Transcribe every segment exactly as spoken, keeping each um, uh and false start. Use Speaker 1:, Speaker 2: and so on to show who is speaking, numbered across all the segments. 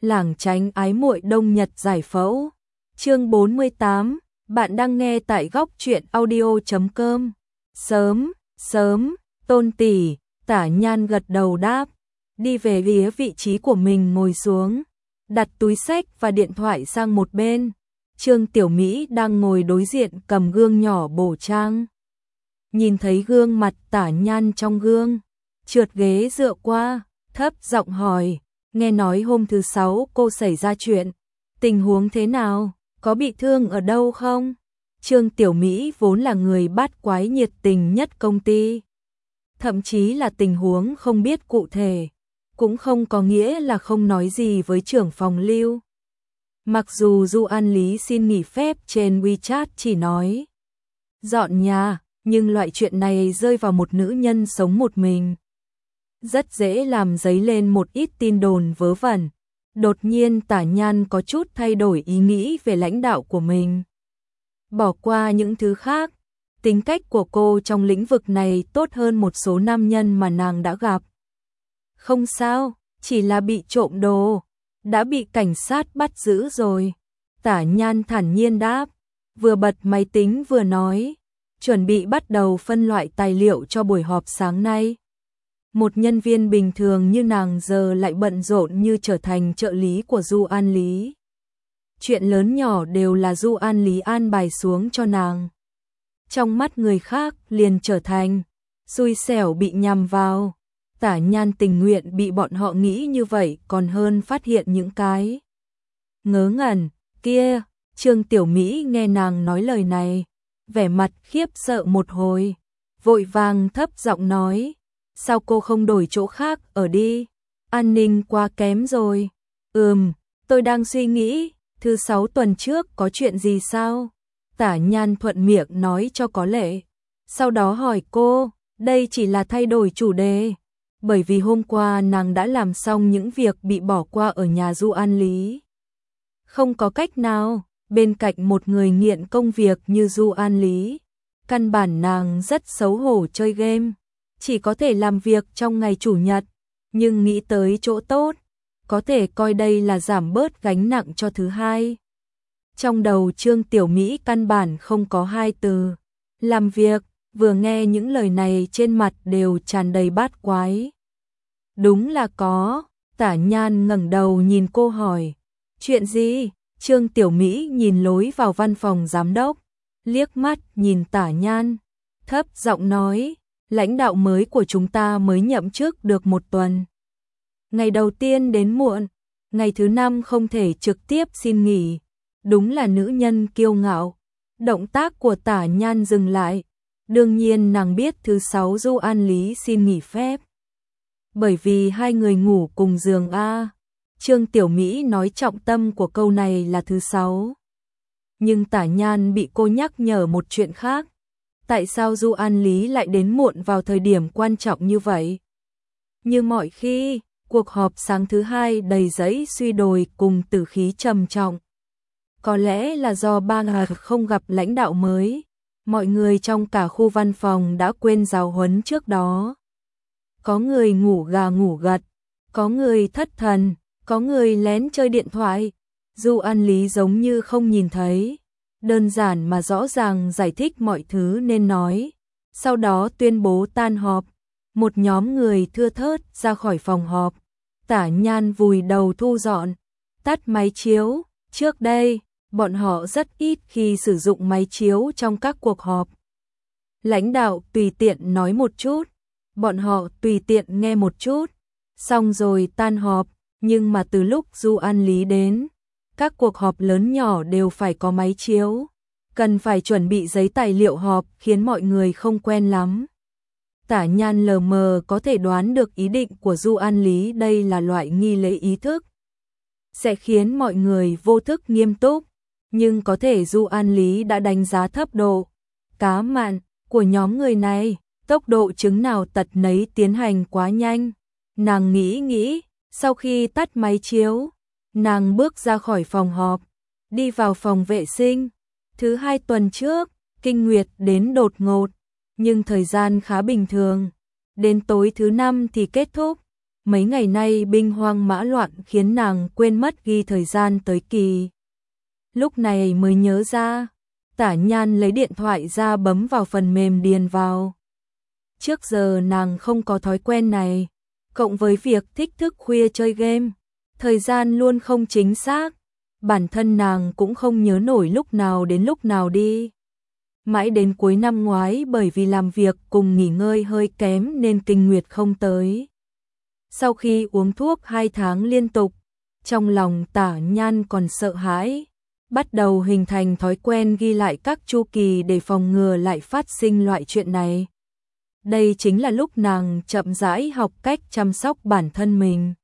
Speaker 1: lảng tránh ái muội đông nhật giải phẫu. Chương bốn mươi tám, bạn đang nghe tại góc truyện audio chấm com. Sớm, sớm, Tôn tỷ, Tả Nhan gật đầu đáp, đi về phía vị trí của mình ngồi xuống, đặt túi xách và điện thoại sang một bên. Trương Tiểu Mỹ đang ngồi đối diện cầm gương nhỏ bổ trang. Nhìn thấy gương mặt Tả Nhan trong gương, trượt ghế dựa qua, thấp giọng hỏi, nghe nói hôm thứ sáu cô xảy ra chuyện, tình huống thế nào, có bị thương ở đâu không? Trương Tiểu Mỹ vốn là người bát quái nhiệt tình nhất công ty. Thậm chí là tình huống không biết cụ thể, cũng không có nghĩa là không nói gì với trưởng phòng Lưu. Mặc dù Du An Lý xin nghỉ phép trên WeChat chỉ nói dọn nhà, nhưng loại chuyện này rơi vào một nữ nhân sống một mình, rất dễ làm dấy lên một ít tin đồn vớ vẩn. Đột nhiên Tả Nhan có chút thay đổi ý nghĩ về lãnh đạo của mình. Bỏ qua những thứ khác, tính cách của cô trong lĩnh vực này tốt hơn một số nam nhân mà nàng đã gặp. Không sao, chỉ là bị trộm đồ, đã bị cảnh sát bắt giữ rồi. Tả Nhan thản nhiên đáp, vừa bật máy tính vừa nói, chuẩn bị bắt đầu phân loại tài liệu cho buổi họp sáng nay. Một nhân viên bình thường như nàng giờ lại bận rộn như trở thành trợ lý của Du An Lý. Chuyện lớn nhỏ đều là Du An Lý an bài xuống cho nàng. Trong mắt người khác liền trở thành xui xẻo bị nhằm vào. Tả Nhan tình nguyện bị bọn họ nghĩ như vậy còn hơn phát hiện những cái ngớ ngẩn kia. Trương Tiểu Mỹ nghe nàng nói lời này, vẻ mặt khiếp sợ một hồi, vội vàng thấp giọng nói, sao cô không đổi chỗ khác ở đi, an ninh quá kém rồi. Ừm, tôi đang suy nghĩ, thứ sáu tuần trước có chuyện gì sao? Tả Nhan thuận miệng nói cho có lệ, sau đó hỏi cô, đây chỉ là thay đổi chủ đề, bởi vì hôm qua nàng đã làm xong những việc bị bỏ qua ở nhà Du An Lý. Không có cách nào, bên cạnh một người nghiện công việc như Du An Lý, căn bản nàng rất xấu hổ chơi game, chỉ có thể làm việc trong ngày chủ nhật, nhưng nghĩ tới chỗ tốt, có thể coi đây là giảm bớt gánh nặng cho thứ hai. Trong đầu Trương Tiểu Mỹ căn bản không có hai từ làm việc, vừa nghe những lời này trên mặt đều tràn đầy bát quái. Đúng là có. Tả Nhan ngẩng đầu nhìn cô hỏi, chuyện gì? Trương Tiểu Mỹ nhìn lối vào văn phòng giám đốc, liếc mắt nhìn Tả Nhan, thấp giọng nói, lãnh đạo mới của chúng ta mới nhậm chức được một tuần. Ngày đầu tiên đến muộn, ngày thứ năm không thể trực tiếp xin nghỉ, đúng là nữ nhân kiêu ngạo. Động tác của Tả Nhan dừng lại, đương nhiên nàng biết thứ sáu Du An Lý xin nghỉ phép, bởi vì hai người ngủ cùng giường a. Trương Tiểu Mỹ nói trọng tâm của câu này là thứ sáu. Nhưng Tả Nhan bị cô nhắc nhở một chuyện khác. Tại sao Du An Lý lại đến muộn vào thời điểm quan trọng như vậy? Như mọi khi, cuộc họp sáng thứ hai đầy giấy suy đồi cùng tử khí trầm trọng. Có lẽ là do ba ngày không gặp lãnh đạo mới, mọi người trong cả khu văn phòng đã quên giáo huấn trước đó. Có người ngủ gà ngủ gật, có người thất thần, có người lén chơi điện thoại. Du An Lý giống như không nhìn thấy, đơn giản mà rõ ràng giải thích mọi thứ nên nói, sau đó tuyên bố tan họp. Một nhóm người thưa thớt ra khỏi phòng họp. Tả Nhan vùi đầu thu dọn, tắt máy chiếu. Trước đây, bọn họ rất ít khi sử dụng máy chiếu trong các cuộc họp. Lãnh đạo tùy tiện nói một chút, bọn họ tùy tiện nghe một chút, xong rồi tan họp. Nhưng mà từ lúc Du An Lý đến, các cuộc họp lớn nhỏ đều phải có máy chiếu, cần phải chuẩn bị giấy tài liệu họp khiến mọi người không quen lắm. Tả Nhan lờ mờ có thể đoán được ý định của Du An Lý, đây là loại nghi lễ ý thức, sẽ khiến mọi người vô thức nghiêm túc, nhưng có thể Du An Lý đã đánh giá thấp độ cá mặn của nhóm người này, tốc độ chứng nào tật nấy tiến hành quá nhanh. Nàng nghĩ nghĩ, sau khi tắt máy chiếu, nàng bước ra khỏi phòng họp, đi vào phòng vệ sinh. Thứ hai tuần trước, kinh nguyệt đến đột ngột, nhưng thời gian khá bình thường. Đến tối thứ năm thì kết thúc. Mấy ngày nay binh hoang mã loạn khiến nàng quên mất ghi thời gian tới kỳ. Lúc này mới nhớ ra, Tả Nhan lấy điện thoại ra bấm vào phần mềm điền vào. Trước giờ nàng không có thói quen này, cộng với việc thích thức khuya chơi game, thời gian luôn không chính xác, bản thân nàng cũng không nhớ nổi lúc nào đến lúc nào đi. Mãi đến cuối năm ngoái bởi vì làm việc cùng nghỉ ngơi hơi kém nên kinh nguyệt không tới. Sau khi uống thuốc hai tháng liên tục, trong lòng Tả Nhan còn sợ hãi, bắt đầu hình thành thói quen ghi lại các chu kỳ để phòng ngừa lại phát sinh loại chuyện này. Đây chính là lúc nàng chậm rãi học cách chăm sóc bản thân mình.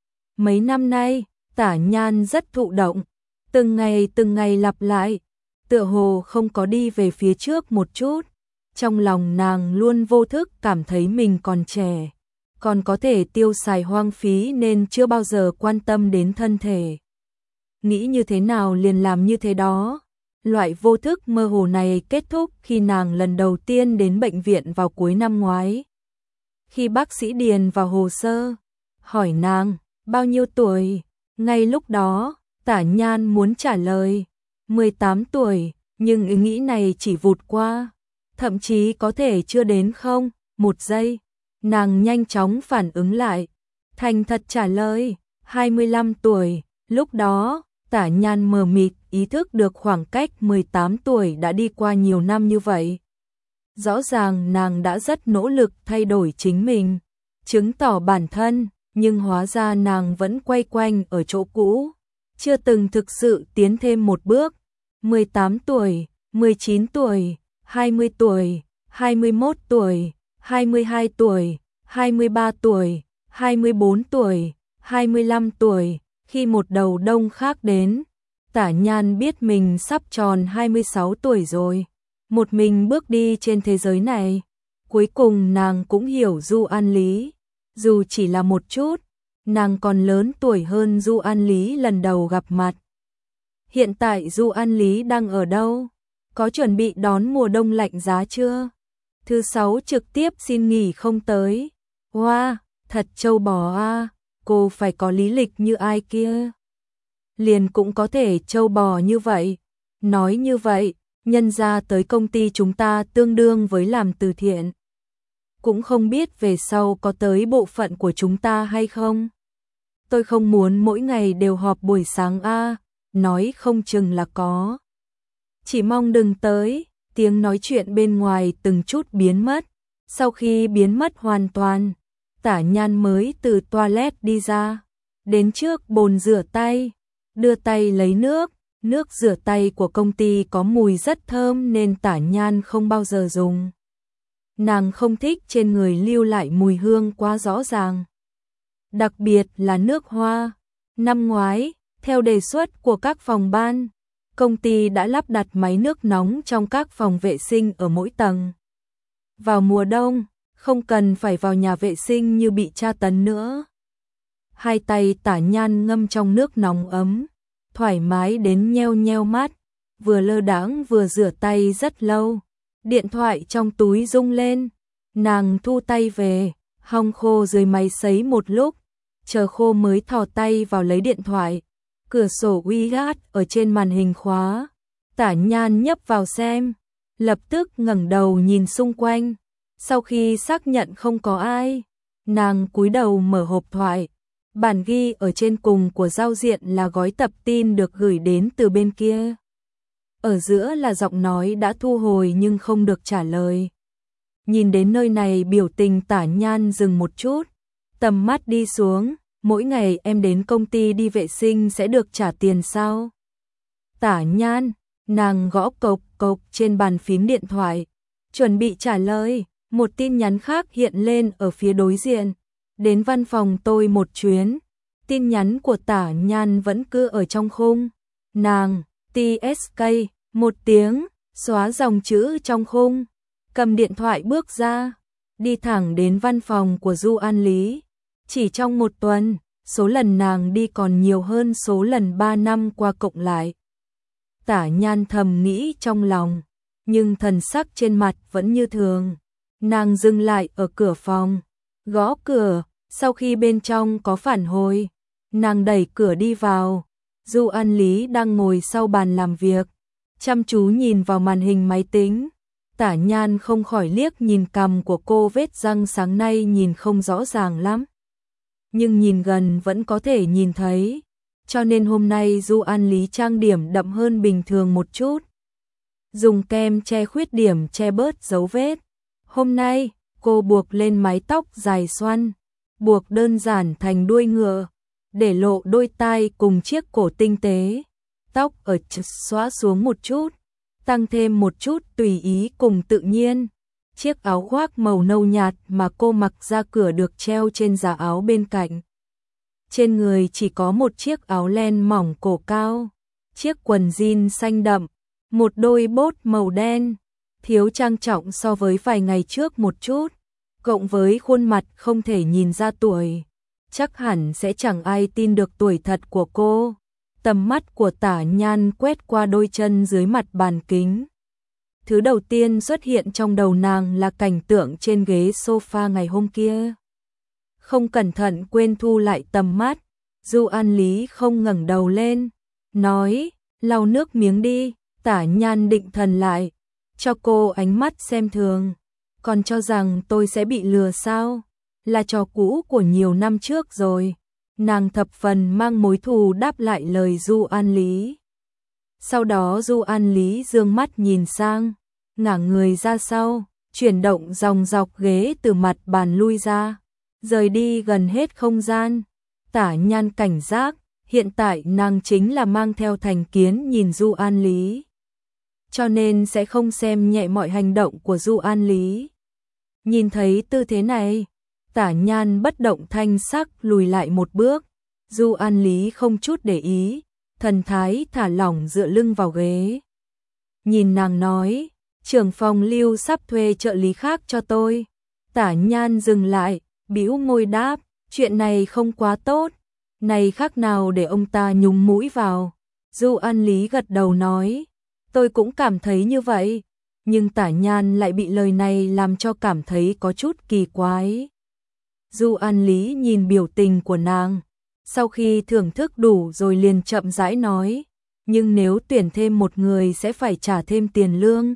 Speaker 1: Mấy năm nay, Tả Nhan rất thụ động, từng ngày từng ngày lặp lại, tựa hồ không có đi về phía trước một chút. Trong lòng nàng luôn vô thức cảm thấy mình còn trẻ, còn có thể tiêu xài hoang phí nên chưa bao giờ quan tâm đến thân thể. Nghĩ như thế nào liền làm như thế đó. Loại vô thức mơ hồ này kết thúc khi nàng lần đầu tiên đến bệnh viện vào cuối năm ngoái. Khi bác sĩ điền vào hồ sơ, hỏi nàng, bao nhiêu tuổi? Ngay lúc đó, Tả Nhan muốn trả lời, mười tám tuổi, nhưng ý nghĩ này chỉ vụt qua. Thậm chí có thể chưa đến không, một giây. Nàng nhanh chóng phản ứng lại, thành thật trả lời, hai mươi lăm tuổi. Lúc đó, Tả Nhan mờ mịt ý thức được khoảng cách mười tám tuổi đã đi qua nhiều năm như vậy. Rõ ràng nàng đã rất nỗ lực thay đổi chính mình, chứng tỏ bản thân, nhưng hóa ra nàng vẫn quay quanh ở chỗ cũ, chưa từng thực sự tiến thêm một bước. mười tám tuổi, mười chín tuổi, hai mươi tuổi, hai mươi mốt tuổi, hai mươi hai tuổi, hai mươi ba tuổi, hai mươi bốn tuổi, hai mươi lăm tuổi. Khi một đầu đông khác đến, Tả Nhan biết mình sắp tròn hai mươi sáu tuổi rồi. Một mình bước đi trên thế giới này. Cuối cùng nàng cũng hiểu Du An Lý. Dù chỉ là một chút, nàng còn lớn tuổi hơn Du An Lý lần đầu gặp mặt. Hiện tại Du An Lý đang ở đâu? Có chuẩn bị đón mùa đông lạnh giá chưa? Thứ sáu trực tiếp xin nghỉ không tới. Wow, thật trâu bò a. Cô phải có lý lịch như ai kia. Liền cũng có thể trâu bò như vậy. Nói như vậy, nhân ra tới công ty chúng ta tương đương với làm từ thiện. Cũng không biết về sau có tới bộ phận của chúng ta hay không. Tôi không muốn mỗi ngày đều họp buổi sáng a, nói không chừng là có. Chỉ mong đừng tới. Tiếng nói chuyện bên ngoài từng chút biến mất. Sau khi biến mất hoàn toàn, Tả Nhan mới từ toilet đi ra, đến trước bồn rửa tay, đưa tay lấy nước. Nước rửa tay của công ty có mùi rất thơm nên Tả Nhan không bao giờ dùng. Nàng không thích trên người lưu lại mùi hương quá rõ ràng. Đặc biệt là nước hoa. Năm ngoái, theo đề xuất của các phòng ban, công ty đã lắp đặt máy nước nóng trong các phòng vệ sinh ở mỗi tầng. Vào mùa đông, không cần phải vào nhà vệ sinh như bị tra tấn nữa. Hai tay Tả Nhan ngâm trong nước nóng ấm, thoải mái đến nheo nheo mắt, vừa lơ đãng vừa rửa tay rất lâu. Điện thoại trong túi rung lên, nàng thu tay về, hong khô dưới máy sấy một lúc, chờ khô mới thò tay vào lấy điện thoại. Cửa sổ WeChat ở trên màn hình khóa, Tả Nhan nhấp vào xem, lập tức ngẩng đầu nhìn xung quanh. Sau khi xác nhận không có ai, nàng cúi đầu mở hộp thoại. Bản ghi ở trên cùng của giao diện là gói tập tin được gửi đến từ bên kia. Ở giữa là giọng nói đã thu hồi nhưng không được trả lời. Nhìn đến nơi này biểu tình Tả Nhan dừng một chút, tầm mắt đi xuống. Mỗi ngày em đến công ty đi vệ sinh sẽ được trả tiền sao? Tả Nhan, nàng gõ cộc cộc trên bàn phím điện thoại, chuẩn bị trả lời. Một tin nhắn khác hiện lên ở phía đối diện. Đến văn phòng tôi một chuyến. Tin nhắn của Tả Nhan vẫn cứ ở trong khung. Nàng, tê ét ca, một tiếng, xóa dòng chữ trong khung. Cầm điện thoại bước ra, đi thẳng đến văn phòng của Du An Lý. Chỉ trong một tuần, số lần nàng đi còn nhiều hơn số lần ba năm qua cộng lại. Tả Nhan thầm nghĩ trong lòng, nhưng thần sắc trên mặt vẫn như thường. Nàng dừng lại ở cửa phòng, gõ cửa, Sau khi bên trong có phản hồi, nàng đẩy cửa đi vào. Du An Lý đang ngồi sau bàn làm việc, chăm chú nhìn vào màn hình máy tính. Tả Nhan không khỏi liếc nhìn cằm của cô, vết răng sáng nay nhìn không rõ ràng lắm, nhưng nhìn gần vẫn có thể nhìn thấy, cho nên hôm nay Du An Lý trang điểm đậm hơn bình thường một chút. Dùng kem che khuyết điểm, che bớt dấu vết. Hôm nay, cô buộc lên mái tóc dài xoăn, buộc đơn giản thành đuôi ngựa, để lộ đôi tai cùng chiếc cổ tinh tế. Tóc ở xóa xuống một chút, tăng thêm một chút tùy ý cùng tự nhiên. Chiếc áo khoác màu nâu nhạt mà cô mặc ra cửa được treo trên giá áo bên cạnh. Trên người chỉ có một chiếc áo len mỏng cổ cao, chiếc quần jean xanh đậm, một đôi bốt màu đen, thiếu trang trọng so với vài ngày trước một chút, cộng với khuôn mặt không thể nhìn ra tuổi, chắc hẳn sẽ chẳng ai tin được tuổi thật của cô. Tầm mắt của Tả Nhan quét qua đôi chân dưới mặt bàn kính. Thứ đầu tiên xuất hiện trong đầu nàng là cảnh tượng trên ghế sofa ngày hôm kia. Không cẩn thận quên thu lại tầm mắt, Du An Lý không ngẩng đầu lên, nói, lau nước miếng đi. Tả Nhan định thần lại, cho cô ánh mắt xem thường, còn cho rằng tôi sẽ bị lừa sao? Là trò cũ của nhiều năm trước rồi. Nàng thập phần mang mối thù đáp lại lời Du An Lý. Sau đó Du An Lý dương mắt nhìn sang, ngả người ra sau, chuyển động dòng dọc ghế từ mặt bàn lui ra, rời đi gần hết không gian. Tả Nhan cảnh giác, hiện tại nàng chính là mang theo thành kiến nhìn Du An Lý, cho nên sẽ không xem nhẹ mọi hành động của Du An Lý. Nhìn thấy tư thế này, Tả Nhan bất động thanh sắc lùi lại một bước. Du An Lý không chút để ý, thần thái thả lỏng dựa lưng vào ghế. Nhìn nàng nói, trưởng phòng Lưu sắp thuê trợ lý khác cho tôi. Tả Nhan dừng lại, bĩu môi đáp, chuyện này không quá tốt, này khác nào để ông ta nhúng mũi vào. Du An Lý gật đầu nói, tôi cũng cảm thấy như vậy, nhưng Tả Nhan lại bị lời này làm cho cảm thấy có chút kỳ quái. Du An Lý nhìn biểu tình của nàng, sau khi thưởng thức đủ rồi liền chậm rãi nói, nhưng nếu tuyển thêm một người sẽ phải trả thêm tiền lương.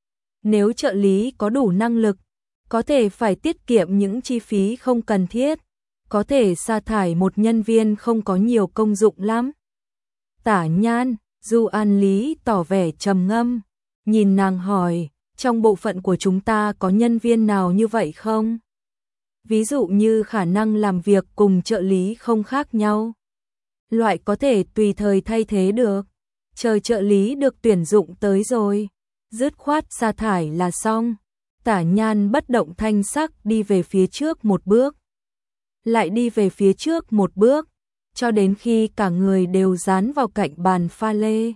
Speaker 1: Nếu trợ lý có đủ năng lực, có thể phải tiết kiệm những chi phí không cần thiết, có thể sa thải một nhân viên không có nhiều công dụng lắm. Tả Nhan, Du An Lý tỏ vẻ trầm ngâm, nhìn nàng hỏi, trong bộ phận của chúng ta có nhân viên nào như vậy không? Ví dụ như khả năng làm việc cùng trợ lý không khác nhau, loại có thể tùy thời thay thế được. Chờ trợ lý được tuyển dụng tới rồi, dứt khoát sa thải là xong. Tả Nhan bất động thanh sắc đi về phía trước một bước, lại đi về phía trước một bước, cho đến khi cả người đều dán vào cạnh bàn pha lê.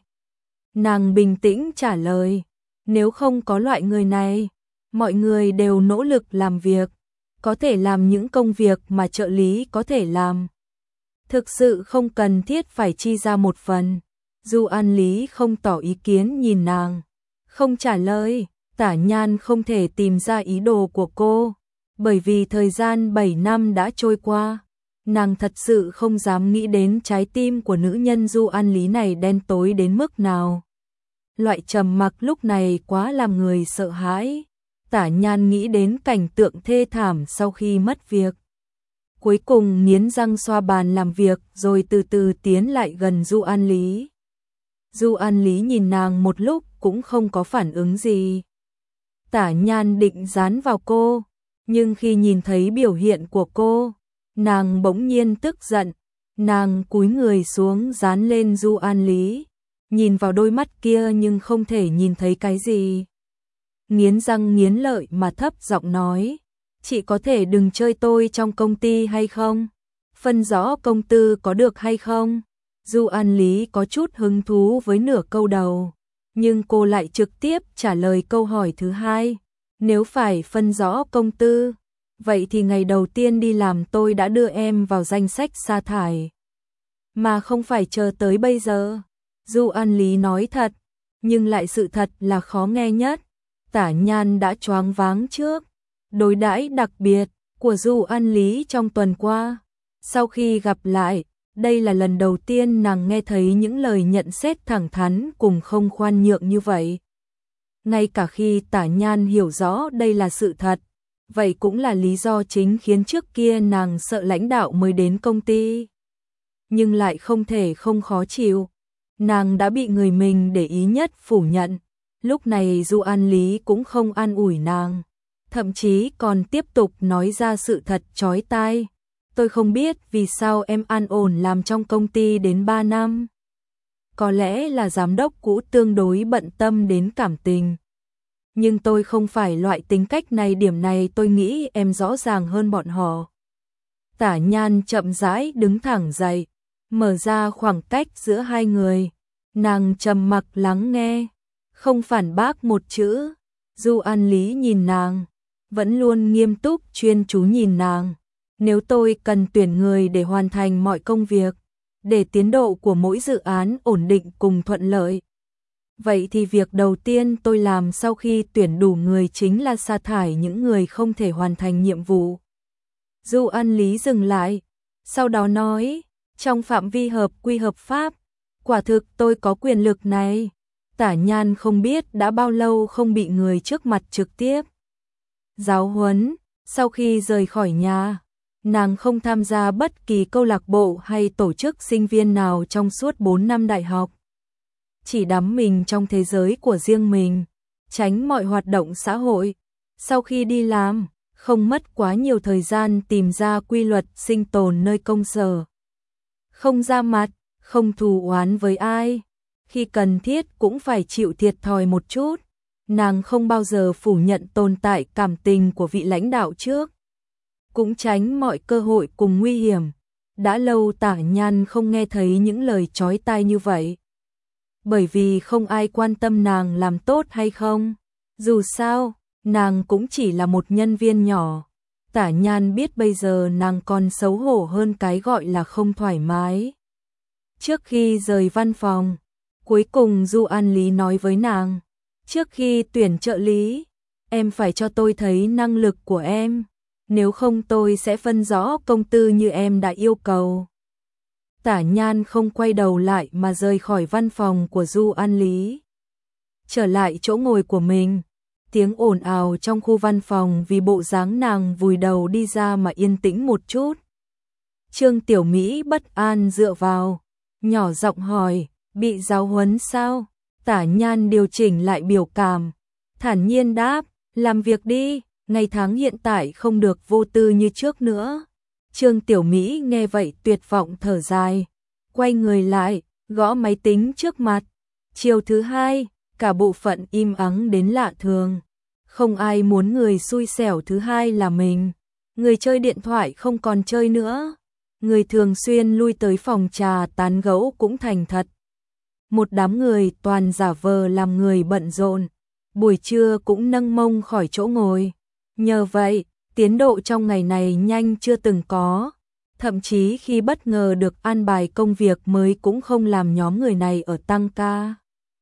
Speaker 1: Nàng bình tĩnh trả lời, nếu không có loại người này, mọi người đều nỗ lực làm việc, có thể làm những công việc mà trợ lý có thể làm. Thực sự không cần thiết phải chi ra một phần. Du An Lý không tỏ ý kiến nhìn nàng, không trả lời. Tả Nhan không thể tìm ra ý đồ của cô, bởi vì thời gian bảy năm đã trôi qua. Nàng thật sự không dám nghĩ đến trái tim của nữ nhân Du An Lý này đen tối đến mức nào. Loại trầm mặc lúc này quá làm người sợ hãi. Tả Nhan nghĩ đến cảnh tượng thê thảm sau khi mất việc. Cuối cùng nghiến răng xoa bàn làm việc rồi từ từ tiến lại gần Du An Lý. Du An Lý nhìn nàng một lúc cũng không có phản ứng gì. Tả Nhan định dán vào cô, nhưng khi nhìn thấy biểu hiện của cô, nàng bỗng nhiên tức giận. Nàng cúi người xuống dán lên Du An Lý, nhìn vào đôi mắt kia nhưng không thể nhìn thấy cái gì. Nghiến răng nghiến lợi mà thấp giọng nói, chị có thể đừng chơi tôi trong công ty hay không? Phân rõ công tư có được hay không? Du An Lý có chút hứng thú với nửa câu đầu, nhưng cô lại trực tiếp trả lời câu hỏi thứ hai. Nếu phải phân rõ công tư, vậy thì ngày đầu tiên đi làm tôi đã đưa em vào danh sách sa thải, mà không phải chờ tới bây giờ. Du An Lý nói thật, nhưng lại sự thật là khó nghe nhất. Tả Nhan đã choáng váng trước, đối đãi đặc biệt của Du An Lý trong tuần qua. Sau khi gặp lại, đây là lần đầu tiên nàng nghe thấy những lời nhận xét thẳng thắn cùng không khoan nhượng như vậy. Ngay cả khi Tả Nhan hiểu rõ đây là sự thật, vậy cũng là lý do chính khiến trước kia nàng sợ lãnh đạo mới đến công ty. Nhưng lại không thể không khó chịu. Nàng đã bị người mình để ý nhất phủ nhận. Lúc này Du An Lý cũng không an ủi nàng, thậm chí còn tiếp tục nói ra sự thật chói tai. Tôi không biết vì sao em an ổn làm trong công ty đến ba năm. Có lẽ là giám đốc cũ tương đối bận tâm đến cảm tình. Nhưng tôi không phải loại tính cách này, điểm này tôi nghĩ em rõ ràng hơn bọn họ. Tả Nhan chậm rãi đứng thẳng dậy, mở ra khoảng cách giữa hai người. Nàng trầm mặc lắng nghe, không phản bác một chữ. Du An Lý nhìn nàng, vẫn luôn nghiêm túc chuyên chú nhìn nàng. Nếu tôi cần tuyển người để hoàn thành mọi công việc, để tiến độ của mỗi dự án ổn định cùng thuận lợi, vậy thì việc đầu tiên tôi làm sau khi tuyển đủ người chính là sa thải những người không thể hoàn thành nhiệm vụ. Du An Lý dừng lại, sau đó nói, trong phạm vi hợp quy hợp pháp, quả thực tôi có quyền lực này. Tả Nhan không biết đã bao lâu không bị người trước mặt trực tiếp giáo huấn. Sau khi rời khỏi nhà, nàng không tham gia bất kỳ câu lạc bộ hay tổ chức sinh viên nào trong suốt bốn năm đại học. Chỉ đắm mình trong thế giới của riêng mình, tránh mọi hoạt động xã hội. Sau khi đi làm, không mất quá nhiều thời gian tìm ra quy luật sinh tồn nơi công sở. Không ra mặt, không thù oán với ai. Khi cần thiết cũng phải chịu thiệt thòi một chút. Nàng không bao giờ phủ nhận tồn tại cảm tình của vị lãnh đạo trước. Cũng tránh mọi cơ hội cùng nguy hiểm. Đã lâu Tả Nhan không nghe thấy những lời chói tai như vậy. Bởi vì không ai quan tâm nàng làm tốt hay không. Dù sao, nàng cũng chỉ là một nhân viên nhỏ. Tả Nhan biết bây giờ nàng còn xấu hổ hơn cái gọi là không thoải mái. Trước khi rời văn phòng, cuối cùng Du An Lý nói với nàng, trước khi tuyển trợ lý, em phải cho tôi thấy năng lực của em, nếu không tôi sẽ phân rõ công tư như em đã yêu cầu. Tả Nhan không quay đầu lại mà rời khỏi văn phòng của Du An Lý. Trở lại chỗ ngồi của mình, tiếng ồn ào trong khu văn phòng vì bộ dáng nàng vùi đầu đi ra mà yên tĩnh một chút. Trương Tiểu Mỹ bất an dựa vào, nhỏ giọng hỏi, bị giáo huấn sao? Tả Nhan điều chỉnh lại biểu cảm, thản nhiên đáp, làm việc đi, ngày tháng hiện tại không được vô tư như trước nữa. Trương Tiểu Mỹ nghe vậy tuyệt vọng thở dài, quay người lại, gõ máy tính trước mặt. Chiều thứ hai, cả bộ phận im ắng đến lạ thường. Không ai muốn người xui xẻo thứ hai là mình. Người chơi điện thoại không còn chơi nữa. Người thường xuyên lui tới phòng trà tán gẫu cũng thành thật. Một đám người toàn giả vờ làm người bận rộn. Buổi trưa cũng nâng mông khỏi chỗ ngồi. Nhờ vậy, tiến độ trong ngày này nhanh chưa từng có. Thậm chí khi bất ngờ được an bài công việc mới cũng không làm nhóm người này ở tăng ca.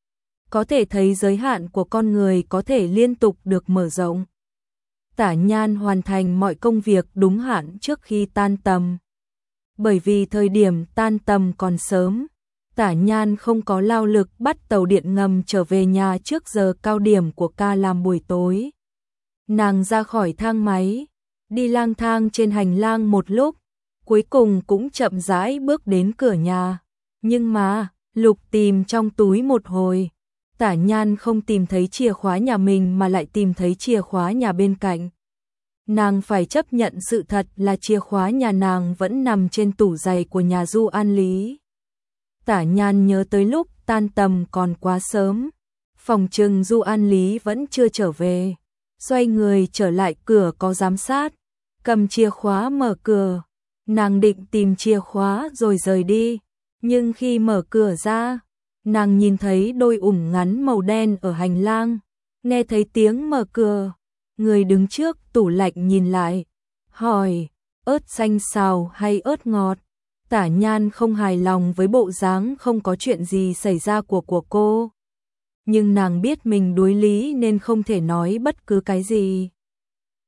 Speaker 1: Có thể thấy giới hạn của con người có thể liên tục được mở rộng. Tả Nhan hoàn thành mọi công việc đúng hạn trước khi tan tầm. Bởi vì thời điểm tan tầm còn sớm, Tả Nhan không có lao lực bắt tàu điện ngầm trở về nhà trước giờ cao điểm của ca làm buổi tối. Nàng ra khỏi thang máy, đi lang thang trên hành lang một lúc, cuối cùng cũng chậm rãi bước đến cửa nhà. Nhưng mà, lục tìm trong túi một hồi, Tả Nhan không tìm thấy chìa khóa nhà mình mà lại tìm thấy chìa khóa nhà bên cạnh. Nàng phải chấp nhận sự thật là chìa khóa nhà nàng vẫn nằm trên tủ giày của nhà Du An Lý. Tả Nhan nhớ tới lúc tan tầm còn quá sớm, phòng trừng Du An Lý vẫn chưa trở về. Xoay người trở lại cửa có giám sát, cầm chìa khóa mở cửa. Nàng định tìm chìa khóa rồi rời đi, nhưng khi mở cửa ra, nàng nhìn thấy đôi ủng ngắn màu đen ở hành lang. Nghe thấy tiếng mở cửa, người đứng trước tủ lạnh nhìn lại, hỏi, ớt xanh xào hay ớt ngọt? Tả Nhan không hài lòng với bộ dáng không có chuyện gì xảy ra của của cô. Nhưng nàng biết mình đối lý nên không thể nói bất cứ cái gì.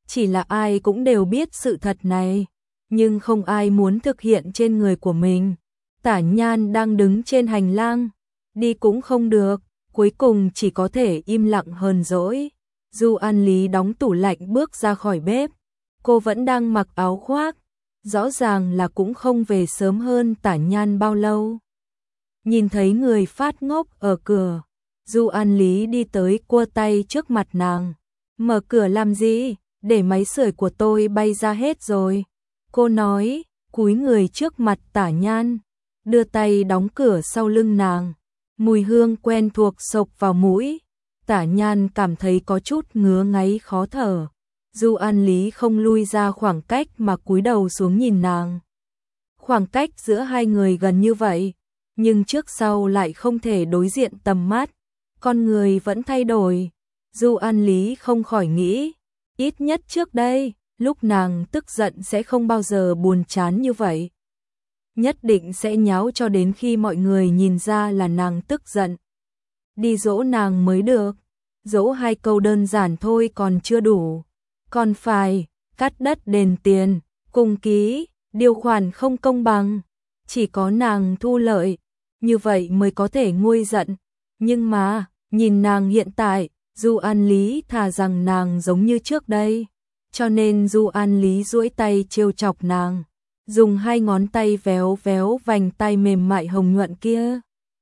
Speaker 1: chỉ là ai cũng đều biết sự thật này, nhưng không ai muốn thực hiện trên người của mình. Tả Nhan đang đứng trên hành lang, đi cũng không được, cuối cùng chỉ có thể im lặng hờn dỗi. Du An Lý đóng tủ lạnh bước ra khỏi bếp, cô vẫn đang mặc áo khoác, rõ ràng là cũng không về sớm hơn Tả Nhan bao lâu. Nhìn thấy người phát ngốc ở cửa, Du An Lý đi tới cua tay trước mặt nàng. Mở cửa làm gì, để máy sưởi của tôi bay ra hết rồi. Cô nói, cúi người trước mặt Tả Nhan, đưa tay đóng cửa sau lưng nàng. Mùi hương quen thuộc xộc vào mũi, Tả Nhan cảm thấy có chút ngứa ngáy khó thở. Du An Lý không lui ra khoảng cách mà cúi đầu xuống nhìn nàng. Khoảng cách giữa hai người gần như vậy, nhưng trước sau lại không thể đối diện tầm mắt. Con người vẫn thay đổi. Du An Lý không khỏi nghĩ, ít nhất trước đây, lúc nàng tức giận sẽ không bao giờ buồn chán như vậy. Nhất định sẽ nháo cho đến khi mọi người nhìn ra là nàng tức giận. Đi dỗ nàng mới được, dỗ hai câu đơn giản thôi còn chưa đủ. Còn phải, cắt đất đền tiền, cùng ký, điều khoản không công bằng. Chỉ có nàng thu lợi, như vậy mới có thể nguôi giận. Nhưng mà, nhìn nàng hiện tại, Du An Lý thà rằng nàng giống như trước đây. Cho nên Du An Lý duỗi tay trêu chọc nàng, dùng hai ngón tay véo véo vành tay mềm mại hồng nhuận kia.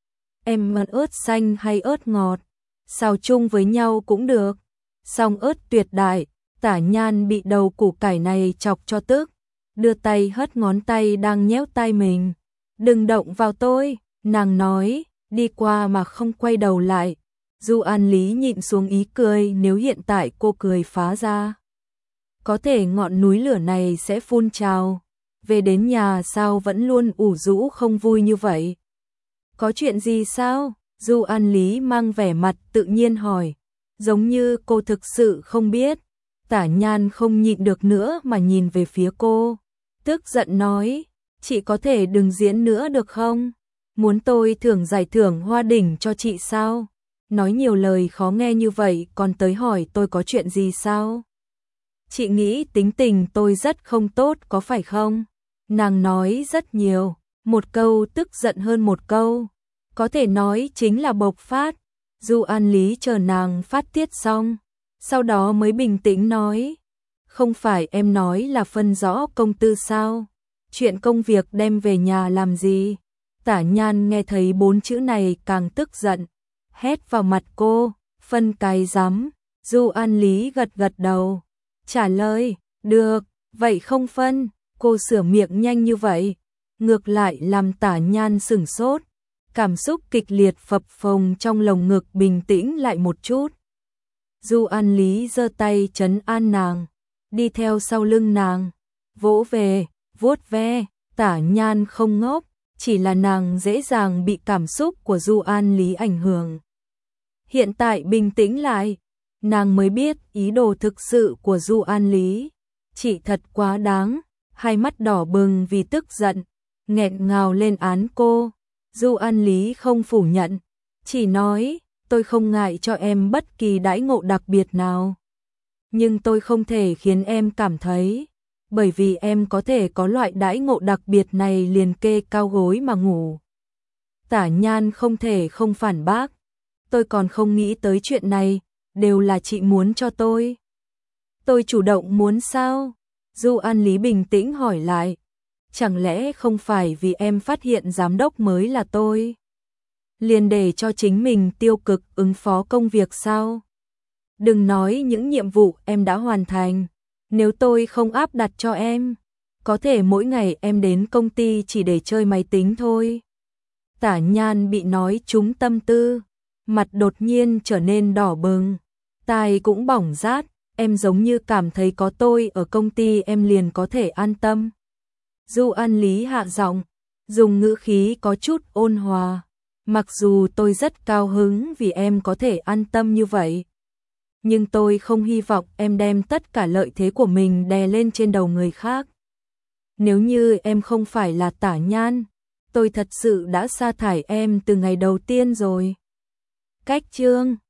Speaker 1: Em ăn ớt xanh hay ớt ngọt, xào chung với nhau cũng được. Song ớt tuyệt đại, Tả Nhan bị đầu củ cải này chọc cho tức, đưa tay hất ngón tay đang nhéo tay mình. Đừng động vào tôi, nàng nói, đi qua mà không quay đầu lại. Du An Lý nhịn xuống ý cười, nếu hiện tại cô cười phá ra, có thể ngọn núi lửa này sẽ phun trào. Về đến nhà sao vẫn luôn ủ rũ không vui như vậy? Có chuyện gì sao? Du An Lý mang vẻ mặt tự nhiên hỏi, giống như cô thực sự không biết. Tả Nhan không nhịn được nữa mà nhìn về phía cô, tức giận nói, chị có thể đừng diễn nữa được không? Muốn tôi thưởng giải thưởng Hoa Đỉnh cho chị sao? Nói nhiều lời khó nghe như vậy còn tới hỏi tôi có chuyện gì sao? Chị nghĩ tính tình tôi rất không tốt có phải không? Nàng nói rất nhiều, một câu tức giận hơn một câu, có thể nói chính là bộc phát. Du An Lý chờ nàng phát tiết xong, sau đó mới bình tĩnh nói, không phải em nói là phân rõ công tư sao? Chuyện công việc đem về nhà làm gì? Tả Nhan nghe thấy bốn chữ này càng tức giận, hét vào mặt cô, phân cái rắm. Du An Lý gật gật đầu, trả lời, được, vậy không phân. Cô sửa miệng nhanh như vậy, ngược lại làm Tả Nhan sửng sốt, cảm xúc kịch liệt phập phồng trong lồng ngực bình tĩnh lại một chút. Du An Lý giơ tay trấn an nàng, đi theo sau lưng nàng, vỗ về, vuốt ve. Tả Nhan không ngốc, chỉ là nàng dễ dàng bị cảm xúc của Du An Lý ảnh hưởng. Hiện tại bình tĩnh lại, nàng mới biết ý đồ thực sự của Du An Lý. Chị thật quá đáng, hai mắt đỏ bừng vì tức giận, nghẹn ngào lên án cô. Du An Lý không phủ nhận, chỉ nói, tôi không ngại cho em bất kỳ đãi ngộ đặc biệt nào. Nhưng tôi không thể khiến em cảm thấy, bởi vì em có thể có loại đãi ngộ đặc biệt này liền kê cao gối mà ngủ. Tả Nhan không thể không phản bác, tôi còn không nghĩ tới chuyện này, đều là chị muốn cho tôi. Tôi chủ động muốn sao? Du An Lý bình tĩnh hỏi lại, chẳng lẽ không phải vì em phát hiện giám đốc mới là tôi, liền để cho chính mình tiêu cực ứng phó công việc sao? Đừng nói những nhiệm vụ em đã hoàn thành, nếu tôi không áp đặt cho em, có thể mỗi ngày em đến công ty chỉ để chơi máy tính thôi. Tả Nhan bị nói trúng tâm tư, mặt đột nhiên trở nên đỏ bừng, tai cũng bỏng rát. Em giống như cảm thấy có tôi ở công ty em liền có thể an tâm. Du An Lý hạ giọng, dùng ngữ khí có chút ôn hòa, mặc dù tôi rất cao hứng vì em có thể an tâm như vậy, nhưng tôi không hy vọng em đem tất cả lợi thế của mình đè lên trên đầu người khác. Nếu như em không phải là Tả Nhan, tôi thật sự đã sa thải em từ ngày đầu tiên rồi. Cách chương